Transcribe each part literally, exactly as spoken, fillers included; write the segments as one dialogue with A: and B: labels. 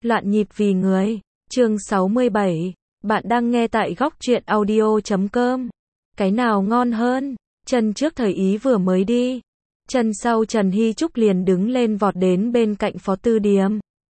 A: Loạn nhịp vì người. Chương sáu mươi bảy. Bạn đang nghe tại góc truyện audio chấm com. Cái nào ngon hơn? Chân trước thời ý vừa mới đi. Chân sau Trần Hy Trúc liền đứng lên vọt đến bên cạnh Phó Tư Điềm.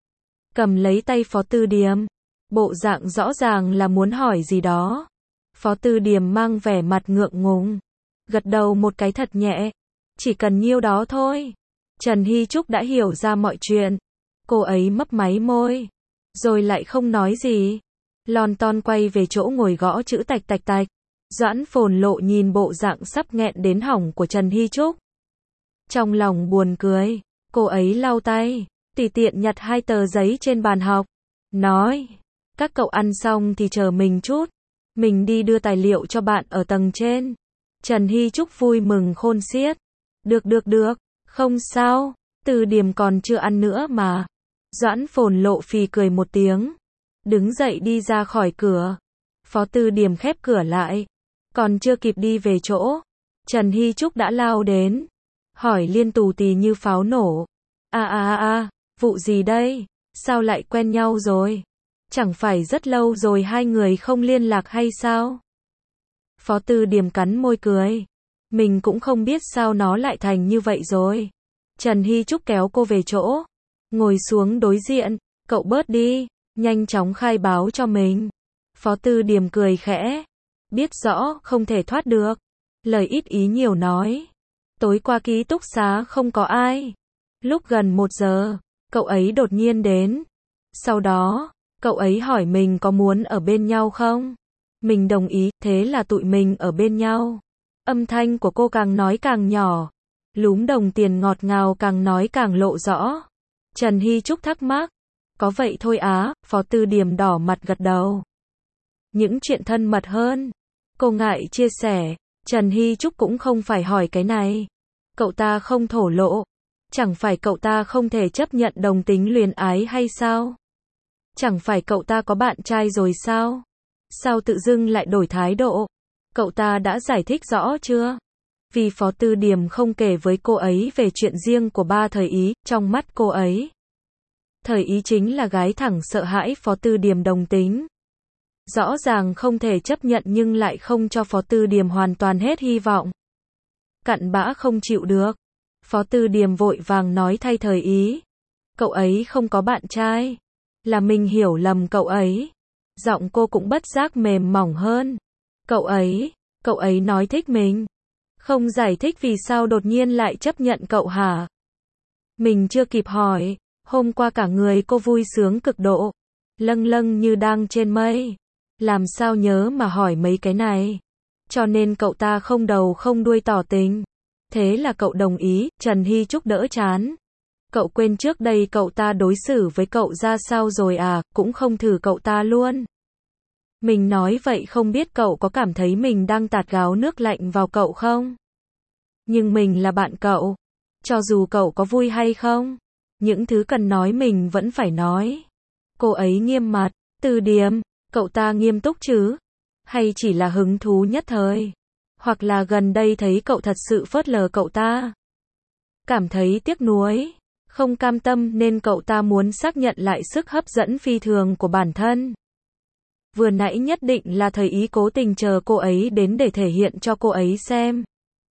A: Cầm lấy tay Phó Tư Điềm. Bộ dạng rõ ràng là muốn hỏi gì đó. Phó Tư Điềm mang vẻ mặt ngượng ngùng. Gật đầu một cái thật nhẹ. Chỉ cần nhiêu đó thôi. Trần Hy Trúc đã hiểu ra mọi chuyện. Cô ấy mấp máy môi. Rồi lại không nói gì. Lon ton quay về chỗ ngồi gõ chữ tạch tạch tạch. Doãn Phồn Lộ nhìn bộ dạng sắp nghẹn đến hỏng của Trần Hy Trúc. Trong lòng buồn cười. Cô ấy lau tay. Tùy tiện nhặt hai tờ giấy trên bàn học. Nói. Các cậu ăn xong thì chờ mình chút. Mình đi đưa tài liệu cho bạn ở tầng trên. Trần Hy Trúc vui mừng khôn xiết. Được được được. Không sao. Từ Điềm còn chưa ăn nữa mà. Doãn Phồn Lộ phì cười một tiếng. Đứng dậy đi ra khỏi cửa. Phó Tư Điềm khép cửa lại. Còn chưa kịp đi về chỗ. Trần Hy Trúc đã lao đến. Hỏi liên tù tì như pháo nổ. À à à, vụ gì đây? Sao lại quen nhau rồi? Chẳng phải rất lâu rồi hai người không liên lạc hay sao? Phó Tư Điềm cắn môi cười. Mình cũng không biết sao nó lại thành như vậy rồi. Trần Hy Trúc kéo cô về chỗ. Ngồi xuống đối diện. Cậu bớt đi. Nhanh chóng khai báo cho mình. Phó Tư Điềm cười khẽ. Biết rõ không thể thoát được. Lời ít ý nhiều nói. Tối qua ký túc xá không có ai. Lúc gần một giờ, cậu ấy đột nhiên đến. Sau đó, cậu ấy hỏi mình có muốn ở bên nhau không? Mình đồng ý, thế là tụi mình ở bên nhau. Âm thanh của cô càng nói càng nhỏ. Lúm đồng tiền ngọt ngào càng nói càng lộ rõ. Trần Hy Trúc thắc mắc. Có vậy thôi á, Phó Tư Điềm đỏ mặt gật đầu. Những chuyện thân mật hơn. Cô ngại chia sẻ. Trần Hy Trúc cũng không phải hỏi cái này. Cậu ta không thổ lộ. Chẳng phải cậu ta không thể chấp nhận đồng tính luyến ái hay sao? Chẳng phải cậu ta có bạn trai rồi sao? Sao tự dưng lại đổi thái độ? Cậu ta đã giải thích rõ chưa? Vì Phó Tư Điềm không kể với cô ấy về chuyện riêng của ba thời ý, trong mắt cô ấy. Thời ý chính là gái thẳng sợ hãi Phó Tư Điềm đồng tính. Rõ ràng không thể chấp nhận nhưng lại không cho Phó Tư Điềm hoàn toàn hết hy vọng. Cặn bã không chịu được. Phó Tư Điềm vội vàng nói thay thời ý. Cậu ấy không có bạn trai. Là mình hiểu lầm cậu ấy. Giọng cô cũng bất giác mềm mỏng hơn. Cậu ấy, cậu ấy nói thích mình. Không giải thích vì sao đột nhiên lại chấp nhận cậu hả? Mình chưa kịp hỏi. Hôm qua cả người cô vui sướng cực độ. Lâng lâng như đang trên mây. Làm sao nhớ mà hỏi mấy cái này. Cho nên cậu ta không đầu không đuôi tỏ tình. Thế là cậu đồng ý. Trần Hy Trúc đỡ chán. Cậu quên trước đây cậu ta đối xử với cậu ra sao rồi à, cũng không thử cậu ta luôn. Mình nói vậy không biết cậu có cảm thấy mình đang tạt gáo nước lạnh vào cậu không? Nhưng mình là bạn cậu. Cho dù cậu có vui hay không, những thứ cần nói mình vẫn phải nói. Cô ấy nghiêm mặt. Tư Điềm, cậu ta nghiêm túc chứ? Hay chỉ là hứng thú nhất thời? Hoặc là gần đây thấy cậu thật sự phớt lờ cậu ta? Cảm thấy tiếc nuối, không cam tâm nên cậu ta muốn xác nhận lại sức hấp dẫn phi thường của bản thân. Vừa nãy nhất định là thời ý cố tình chờ cô ấy đến để thể hiện cho cô ấy xem.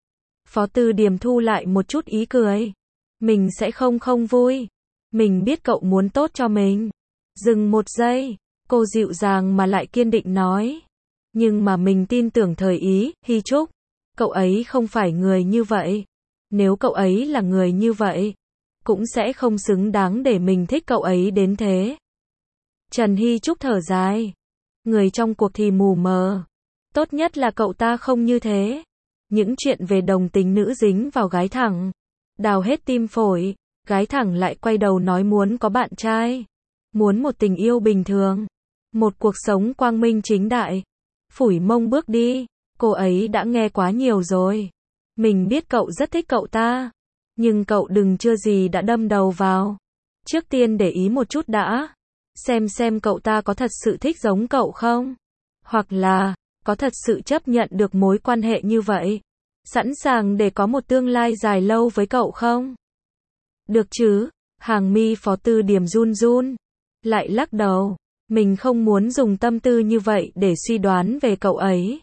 A: Phó Tư Điềm thu lại một chút ý cười. Mình sẽ không không vui. Mình biết cậu muốn tốt cho mình. Dừng một giây, cô dịu dàng mà lại kiên định nói. Nhưng mà mình tin tưởng thời ý, Hy Trúc. Cậu ấy không phải người như vậy. Nếu cậu ấy là người như vậy, cũng sẽ không xứng đáng để mình thích cậu ấy đến thế. Trần Hy Trúc thở dài. Người trong cuộc thì mù mờ. Tốt nhất là cậu ta không như thế. Những chuyện về đồng tính nữ dính vào gái thẳng. Đào hết tim phổi. Gái thẳng lại quay đầu nói muốn có bạn trai. Muốn một tình yêu bình thường. Một cuộc sống quang minh chính đại. Phủi mông bước đi. Cô ấy đã nghe quá nhiều rồi. Mình biết cậu rất thích cậu ta. Nhưng cậu đừng chưa gì đã đâm đầu vào. Trước tiên để ý một chút đã. Xem xem cậu ta có thật sự thích giống cậu không? Hoặc là, có thật sự chấp nhận được mối quan hệ như vậy? Sẵn sàng để có một tương lai dài lâu với cậu không? Được chứ? Hàng mi Phó Tư Điềm run run. lại lắc đầu. Mình không muốn dùng tâm tư như vậy để suy đoán về cậu ấy.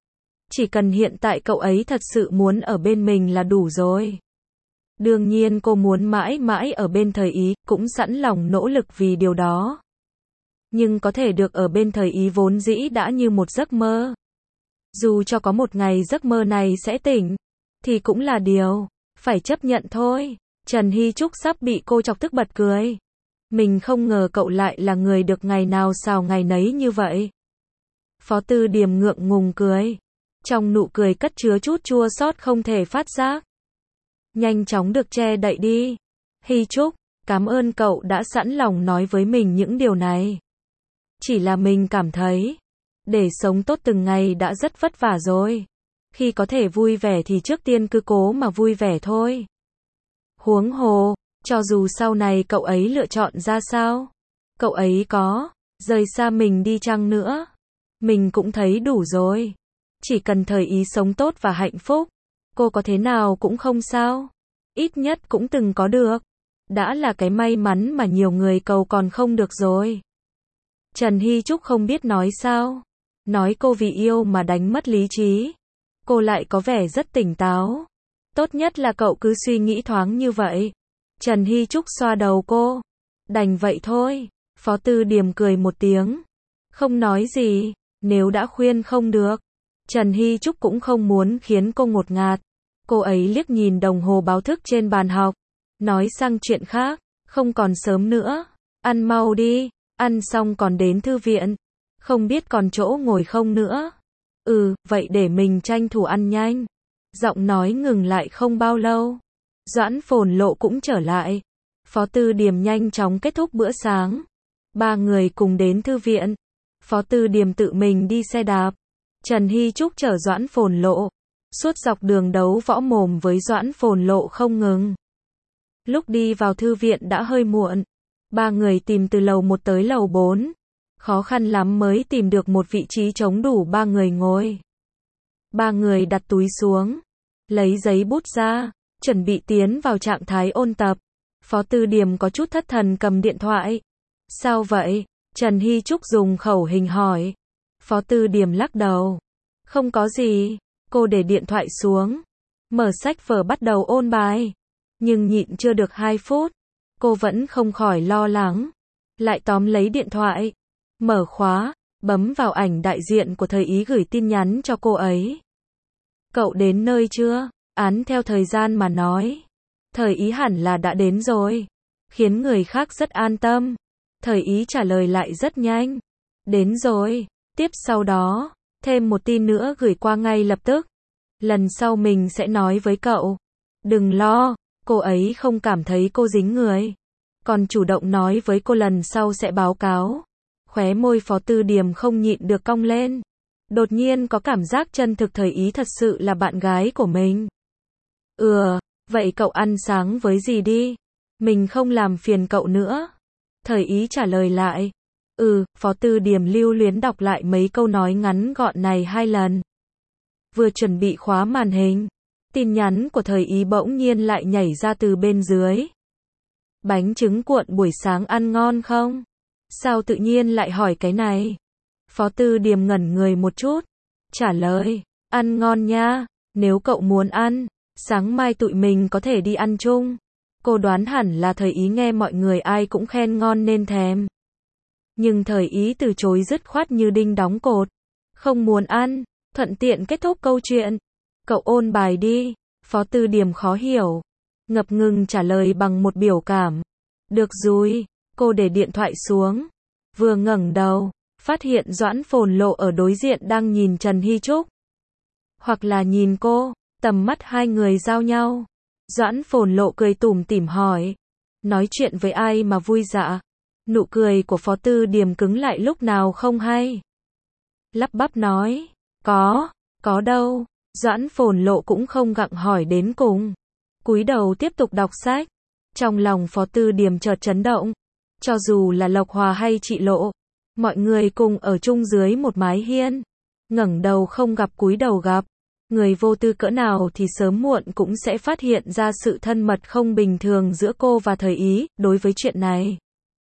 A: Chỉ cần hiện tại cậu ấy thật sự muốn ở bên mình là đủ rồi. Đương nhiên cô muốn mãi mãi ở bên Thời Ý, cũng sẵn lòng nỗ lực vì điều đó. Nhưng có thể được ở bên Thời Ý vốn dĩ đã như một giấc mơ. Dù cho có một ngày giấc mơ này sẽ tỉnh, thì cũng là điều phải chấp nhận thôi. Trần Hy Trúc sắp bị cô chọc tức bật cười. Mình không ngờ cậu lại là người được ngày nào xào ngày nấy như vậy. Phó Tư Điềm ngượng ngùng cười. Trong nụ cười cất chứa chút chua xót không thể phát giác. Nhanh chóng được che đậy đi. Hy Trúc, cảm ơn cậu đã sẵn lòng nói với mình những điều này. Chỉ là mình cảm thấy, để sống tốt từng ngày đã rất vất vả rồi. Khi có thể vui vẻ thì trước tiên cứ cố mà vui vẻ thôi. Huống hồ, cho dù sau này cậu ấy lựa chọn ra sao, cậu ấy có rời xa mình đi chăng nữa, mình cũng thấy đủ rồi. Chỉ cần Thời Ý sống tốt và hạnh phúc, cô có thế nào cũng không sao. Ít nhất cũng từng có được. Đã là cái may mắn mà nhiều người cầu còn không được rồi. Trần Hy Trúc không biết nói sao. Nói cô vì yêu mà đánh mất lý trí. Cô lại có vẻ rất tỉnh táo. Tốt nhất là cậu cứ suy nghĩ thoáng như vậy. Trần Hy Trúc xoa đầu cô. Đành vậy thôi. Phó Tư Điềm cười một tiếng. Không nói gì. Nếu đã khuyên không được, Trần Hy Trúc cũng không muốn khiến cô ngột ngạt. Cô ấy liếc nhìn đồng hồ báo thức trên bàn học. Nói sang chuyện khác. Không còn sớm nữa. Ăn mau đi. Ăn xong còn đến thư viện. Không biết còn chỗ ngồi không nữa. Ừ, vậy để mình tranh thủ ăn nhanh. Giọng nói ngừng lại không bao lâu. Doãn Phồn Lộ cũng trở lại. Phó Tư Điềm nhanh chóng kết thúc bữa sáng. Ba người cùng đến thư viện. Phó Tư Điềm tự mình đi xe đạp. Trần Hy Trúc chở Doãn Phồn Lộ. Suốt dọc đường đấu võ mồm với Doãn Phồn Lộ không ngừng. Lúc đi vào thư viện đã hơi muộn. Ba người tìm từ lầu một tới lầu bốn. Khó khăn lắm mới tìm được một vị trí trống đủ ba người ngồi. Ba người đặt túi xuống. Lấy giấy bút ra. Chuẩn bị tiến vào trạng thái ôn tập. Phó Tư Điềm có chút thất thần cầm điện thoại. Sao vậy? Trần Hy Trúc dùng khẩu hình hỏi. Phó Tư Điềm lắc đầu. Không có gì. Cô để điện thoại xuống. Mở sách vở bắt đầu ôn bài. Nhưng nhịn chưa được hai phút. Cô vẫn không khỏi lo lắng. Lại tóm lấy điện thoại. Mở khóa. Bấm vào ảnh đại diện của Thời Ý gửi tin nhắn cho cô ấy. Cậu đến nơi chưa? Án theo thời gian mà nói. Thời Ý hẳn là đã đến rồi. Khiến người khác rất an tâm. Thời Ý trả lời lại rất nhanh. Đến rồi. Tiếp sau đó, thêm một tin nữa gửi qua ngay lập tức. Lần sau mình sẽ nói với cậu. Đừng lo, cô ấy không cảm thấy cô dính người. Còn chủ động nói với cô lần sau sẽ báo cáo. Khóe môi Phó Tư Điềm không nhịn được cong lên. Đột nhiên có cảm giác chân thực Thời Ý thật sự là bạn gái của mình. Ừ, vậy cậu ăn sáng với gì đi. Mình không làm phiền cậu nữa. Thời Ý trả lời lại. Ừ, Phó Tư Điềm lưu luyến đọc lại mấy câu nói ngắn gọn này hai lần. Vừa chuẩn bị khóa màn hình, tin nhắn của Thời Ý bỗng nhiên lại nhảy ra từ bên dưới. Bánh trứng cuộn buổi sáng ăn ngon không? Sao tự nhiên lại hỏi cái này? Phó Tư Điềm ngẩn người một chút. Trả lời, ăn ngon nha, nếu cậu muốn ăn, sáng mai tụi mình có thể đi ăn chung. Cô đoán hẳn là Thời Ý nghe mọi người ai cũng khen ngon nên thèm. Nhưng Thời Ý từ chối dứt khoát như đinh đóng cột. Không muốn ăn, thuận tiện kết thúc câu chuyện. Cậu ôn bài đi. Phó Tư Điềm khó hiểu. Ngập ngừng trả lời bằng một biểu cảm. Được rồi. Cô để điện thoại xuống. Vừa ngẩng đầu, phát hiện Doãn Phồn Lộ ở đối diện đang nhìn Trần Hy Trúc. Hoặc là nhìn cô, tầm mắt hai người giao nhau. Doãn Phồn Lộ cười tủm tỉm hỏi. Nói chuyện với ai mà vui dạ? Nụ cười của Phó Tư Điềm cứng lại lúc nào không hay. Lắp bắp nói. Có, có đâu. Doãn Phồn Lộ cũng không gặng hỏi đến cùng. Cúi đầu tiếp tục đọc sách. Trong lòng Phó Tư Điềm chợt chấn động. Cho dù là Lộc Hòa hay chị Lộ, mọi người cùng ở chung dưới một mái hiên. Ngẩng đầu không gặp cúi đầu gặp. Người vô tư cỡ nào thì sớm muộn cũng sẽ phát hiện ra sự thân mật không bình thường giữa cô và Thời Ý, đối với chuyện này.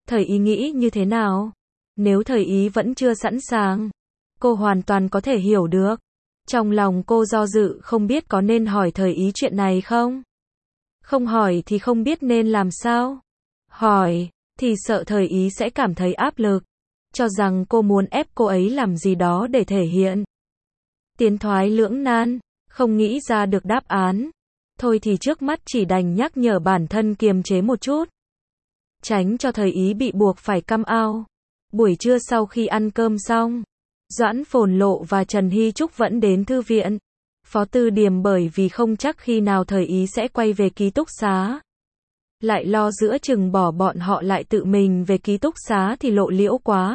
A: Thời ý nghĩ như thế nào? Nếu thời ý vẫn chưa sẵn sàng, cô hoàn toàn có thể hiểu được. Trong lòng cô do dự không biết có nên hỏi thời ý chuyện này không? Không hỏi thì không biết nên làm sao. Hỏi, thì sợ thời ý sẽ cảm thấy áp lực, cho rằng cô muốn ép cô ấy làm gì đó để thể hiện. Tiến thoái lưỡng nan, không nghĩ ra được đáp án. Thôi thì trước mắt chỉ đành nhắc nhở bản thân kiềm chế một chút, tránh cho thời ý bị buộc phải căm ao. Buổi trưa sau khi ăn cơm xong, Doãn Phồn Lộ và Trần Hy Trúc vẫn đến thư viện. Phó Tư Điềm bởi vì không chắc khi nào thời ý sẽ quay về ký túc xá, lại lo giữa chừng bỏ bọn họ lại tự mình về ký túc xá thì lộ liễu quá.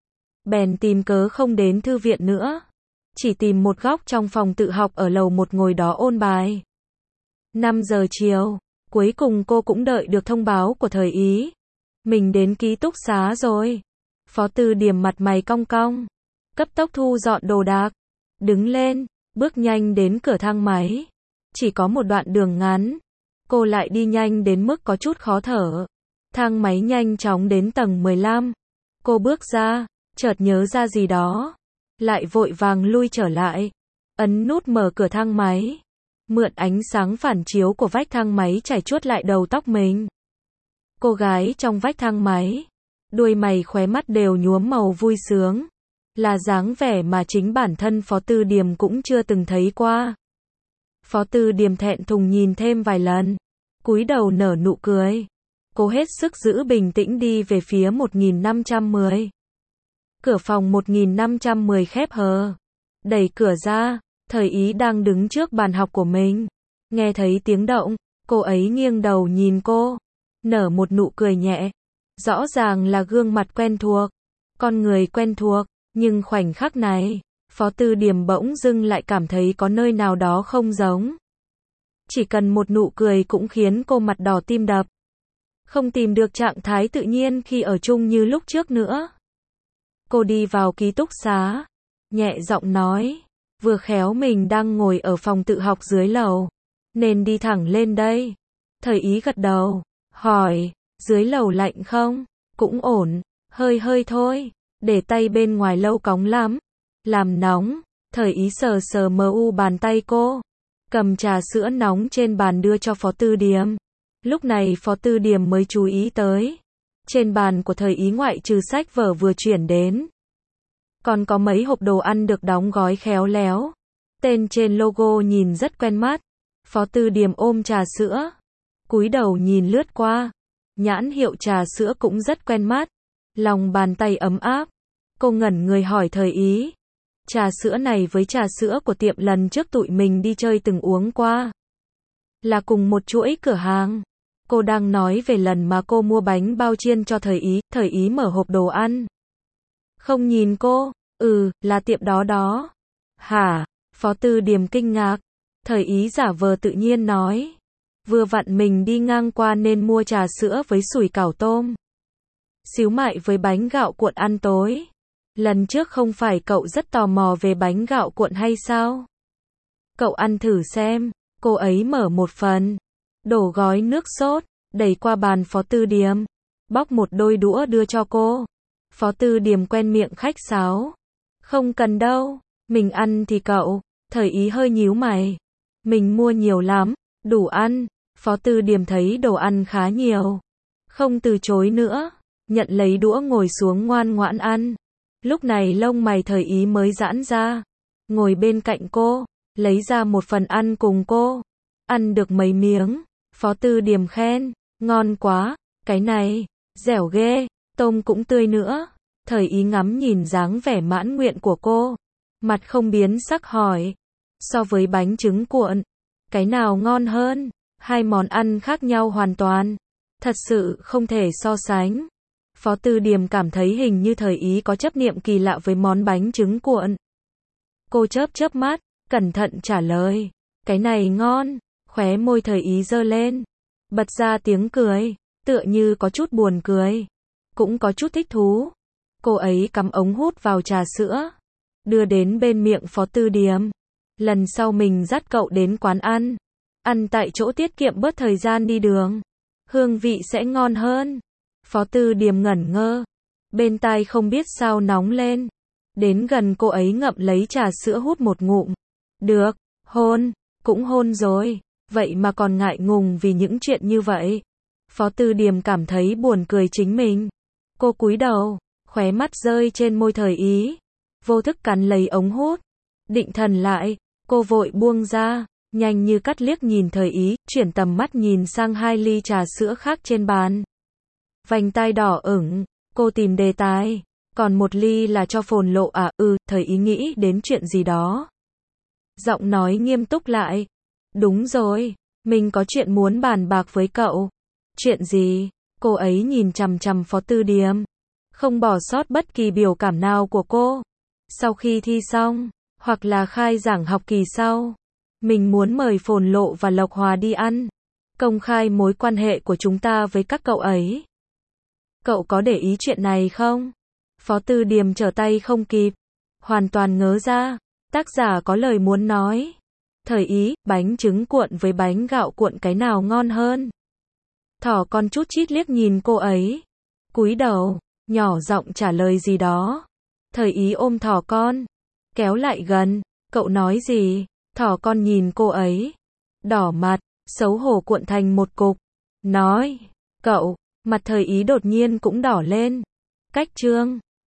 A: Bèn tìm cớ không đến thư viện nữa, chỉ tìm một góc trong phòng tự học ở lầu một ngồi đó ôn bài. năm giờ chiều, cuối cùng cô cũng đợi được thông báo của thời ý. Mình đến ký túc xá rồi. Phó Tư Điềm mặt mày cong cong, cấp tốc thu dọn đồ đạc, đứng lên, bước nhanh đến cửa thang máy. Chỉ có một đoạn đường ngắn, cô lại đi nhanh đến mức có chút khó thở. Thang máy nhanh chóng đến tầng mười lăm. Cô bước ra, chợt nhớ ra gì đó, lại vội vàng lui trở lại, ấn nút mở cửa thang máy, mượn ánh sáng phản chiếu của vách thang máy chảy chuốt lại đầu tóc mình. Cô gái trong vách thang máy, đuôi mày khóe mắt đều nhuốm màu vui sướng, là dáng vẻ mà chính bản thân Phó Tư Điềm cũng chưa từng thấy qua. Phó Tư Điềm thẹn thùng nhìn thêm vài lần, cúi đầu nở nụ cười. Cô hết sức giữ bình tĩnh đi về phía một nghìn năm trăm mười. Cửa phòng một nghìn năm trăm mười khép hờ. Đẩy cửa ra, thời ý đang đứng trước bàn học của mình. Nghe thấy tiếng động, cô ấy nghiêng đầu nhìn cô, nở một nụ cười nhẹ. Rõ ràng là gương mặt quen thuộc, con người quen thuộc, nhưng khoảnh khắc này, Phó Tư Điềm bỗng dưng lại cảm thấy có nơi nào đó không giống. Chỉ cần một nụ cười cũng khiến cô mặt đỏ tim đập. Không tìm được trạng thái tự nhiên khi ở chung như lúc trước nữa. Cô đi vào ký túc xá, nhẹ giọng nói, vừa khéo mình đang ngồi ở phòng tự học dưới lầu, nên đi thẳng lên đây. Thời ý gật đầu, hỏi, dưới lầu lạnh không? Cũng ổn, hơi hơi thôi, để tay bên ngoài lâu cóng lắm, làm nóng. Thời ý sờ sờ mờ u bàn tay cô, cầm trà sữa nóng trên bàn đưa cho Phó Tư Điềm. Lúc này Phó Tư Điềm mới chú ý tới, trên bàn của thời ý ngoại trừ sách vở vừa chuyển đến, còn có mấy hộp đồ ăn được đóng gói khéo léo. Tên trên logo nhìn rất quen mắt. Phó Tư Điềm ôm trà sữa, cúi đầu nhìn lướt qua. Nhãn hiệu trà sữa cũng rất quen mắt. Lòng bàn tay ấm áp. Cô ngẩn người hỏi thời ý, trà sữa này với trà sữa của tiệm lần trước tụi mình đi chơi từng uống qua, là cùng một chuỗi cửa hàng. Cô đang nói về lần mà cô mua bánh bao chiên cho thời ý. Thời ý mở hộp đồ ăn, không nhìn cô. Ừ, là tiệm đó đó. Hả? Phó Tư Điềm kinh ngạc. Thời ý giả vờ tự nhiên nói, vừa vặn mình đi ngang qua nên mua trà sữa với sủi cảo tôm, xíu mại với bánh gạo cuộn ăn tối. Lần trước không phải cậu rất tò mò về bánh gạo cuộn hay sao? Cậu ăn thử xem. Cô ấy mở một phần, đổ gói nước sốt, đẩy qua bàn Phó Tư Điềm, bóc một đôi đũa đưa cho cô. Phó Tư Điềm quen miệng khách sáo, không cần đâu, mình ăn thì cậu. Thời ý hơi nhíu mày, mình mua nhiều lắm, đủ ăn. Phó Tư Điềm thấy đồ ăn khá nhiều, không từ chối nữa, nhận lấy đũa ngồi xuống ngoan ngoãn ăn. Lúc này lông mày thời ý mới giãn ra, ngồi bên cạnh cô, lấy ra một phần ăn cùng cô. Ăn được mấy miếng, Phó Tư Điềm khen, ngon quá, cái này, dẻo ghê, tôm cũng tươi nữa. Thời ý ngắm nhìn dáng vẻ mãn nguyện của cô, mặt không biến sắc hỏi, so với bánh trứng cuộn, cái nào ngon hơn? Hai món ăn khác nhau hoàn toàn, thật sự không thể so sánh. Phó Tư Điềm cảm thấy hình như thời ý có chấp niệm kỳ lạ với món bánh trứng cuộn. Cô chớp chớp mắt, cẩn thận trả lời, cái này ngon. Khóe môi thời ý giơ lên, bật ra tiếng cười, tựa như có chút buồn cười, cũng có chút thích thú. Cô ấy cắm ống hút vào trà sữa, đưa đến bên miệng Phó Tư Điềm. Lần sau mình dắt cậu đến quán ăn, ăn tại chỗ tiết kiệm bớt thời gian đi đường, hương vị sẽ ngon hơn. Phó Tư Điềm ngẩn ngơ. Bên tai không biết sao nóng lên. Đến gần cô ấy ngậm lấy trà sữa hút một ngụm. Được, hôn, cũng hôn rồi. Vậy mà còn ngại ngùng vì những chuyện như vậy. Phó Tư Điềm cảm thấy buồn cười chính mình. Cô cúi đầu, khóe mắt rơi trên môi Thời Ý. Vô thức cắn lấy ống hút. Định thần lại, cô vội buông ra, nhanh như cắt liếc nhìn Thời Ý, chuyển tầm mắt nhìn sang hai ly trà sữa khác trên bàn. Vành tai đỏ ửng, cô tìm đề tài. Còn một ly là cho Phồn Lộ à? Ừ, Thời Ý nghĩ đến chuyện gì đó. Giọng nói nghiêm túc lại. Đúng rồi, mình có chuyện muốn bàn bạc với cậu. Chuyện gì? Cô ấy nhìn chằm chằm Phó Tư Điềm, không bỏ sót bất kỳ biểu cảm nào của cô. Sau khi thi xong, hoặc là khai giảng học kỳ sau, mình muốn mời Phồn Lộ và Lộc Hòa đi ăn, công khai mối quan hệ của chúng ta với các cậu ấy. Cậu có để ý chuyện này không? Phó Tư Điềm trở tay không kịp, hoàn toàn ngớ ra. Tác giả có lời muốn nói. Thời Ý, bánh trứng cuộn với bánh gạo cuộn cái nào ngon hơn? Thỏ con chút chít liếc nhìn cô ấy, cúi đầu, nhỏ giọng trả lời gì đó. Thời Ý ôm thỏ con, kéo lại gần. Cậu nói gì? Thỏ con nhìn cô ấy, đỏ mặt, xấu hổ cuộn thành một cục. Nói, cậu, mặt Thời Ý đột nhiên cũng đỏ lên. Cách chương